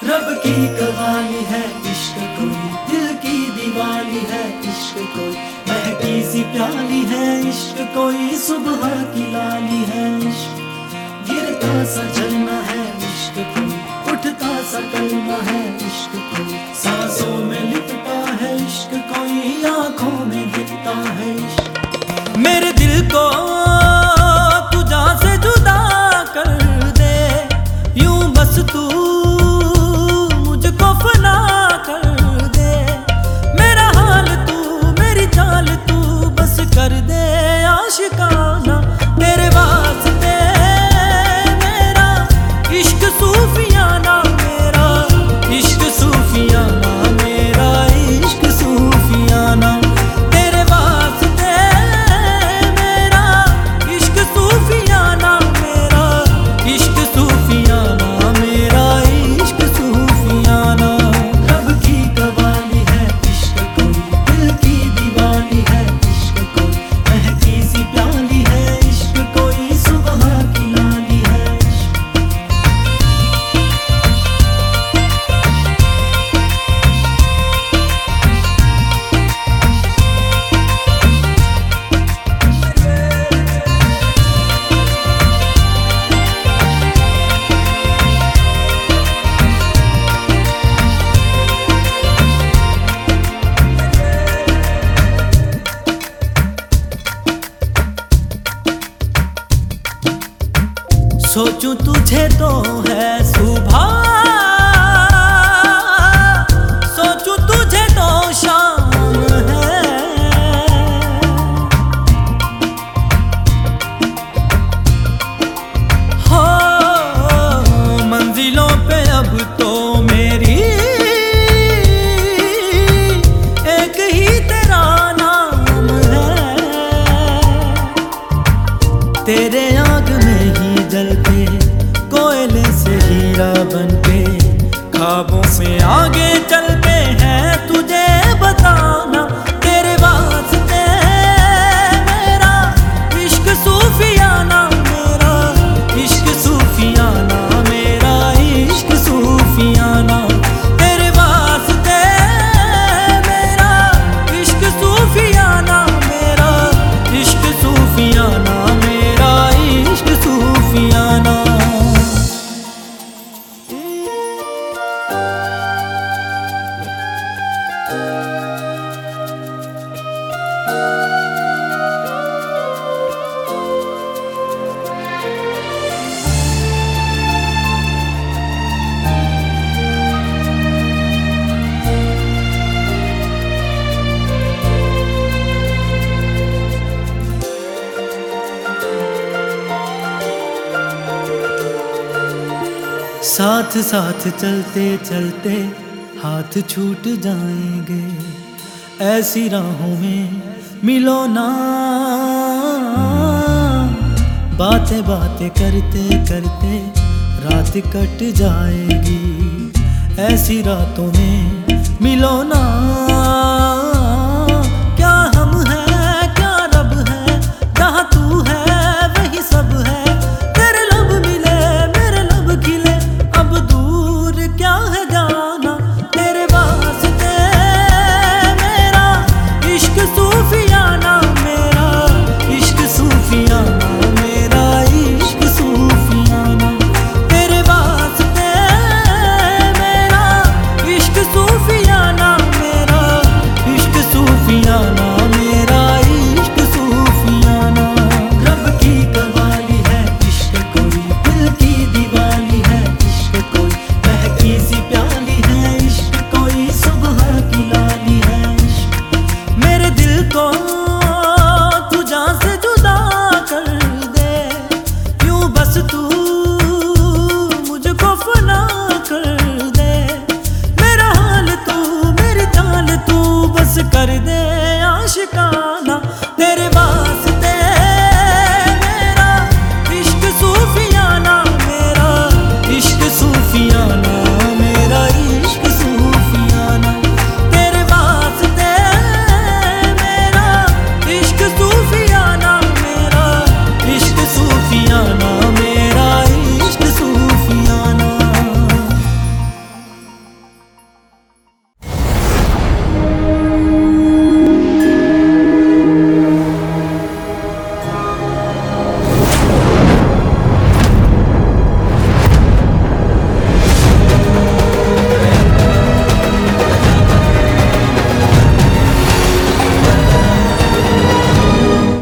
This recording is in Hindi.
रब की कवाली है इश्क कोई, दिल की दीवानी है इश्क कोई, महकी सी प्याली है इश्क कोई, सुबह की लाली है इश्क, गिरता सा झरना है इश्क कोई, उठता सा कलमा है इश्क कोई, सांसों में लिपटा है इश्क कोई, आंखों में दिखता है इश्क। मेरे दिल को तू जान से जुदा कर दे, यूं बस तू मुझको फना कर दे, मेरा हाल तू मेरी चाल तू बस कर दे आशिकाना, तेरे वास्ते मेरा इश्क सूफियाना, मेरा इश्क सूफियाना, मेरा इश्क सूफियाना, तेरे वास्ते मेरा इश्क सूफियाना, मेरा इश्क सूफियाना, मेरा इश्क सूफियाना। रब की कवाली है इश्क कोई, दिल की दीवानी है इश्क कोई, महकी सी प्याली है इश्क कोई, सुबह की लाली है इश्क। सोचूं तुझे तो है सुबह, सोचूं तुझे तो शाम है, हो मंजिलों पे अब तो मेरी एक ही तेरा नाम है, तेरे आग में ही जलते कोयले से हीरा बनके, ख्वाबों से आगे चलते हैं तुझे बताना, तेरे वास्ते मेरा इश्क सूफियाना, मेरा इश्क सूफियाना, मेरा इश्क सूफियाना, तेरे वास्ते मेरा इश्क सूफियाना, मेरा इश्क सूफियाना, मेरा इश्क सूफियाना। साथ साथ चलते चलते हाथ छूट जाएंगे, ऐसी राहों में मिलो ना, बातें बातें करते करते रात कट जाएगी, ऐसी रातों में मिलो ना।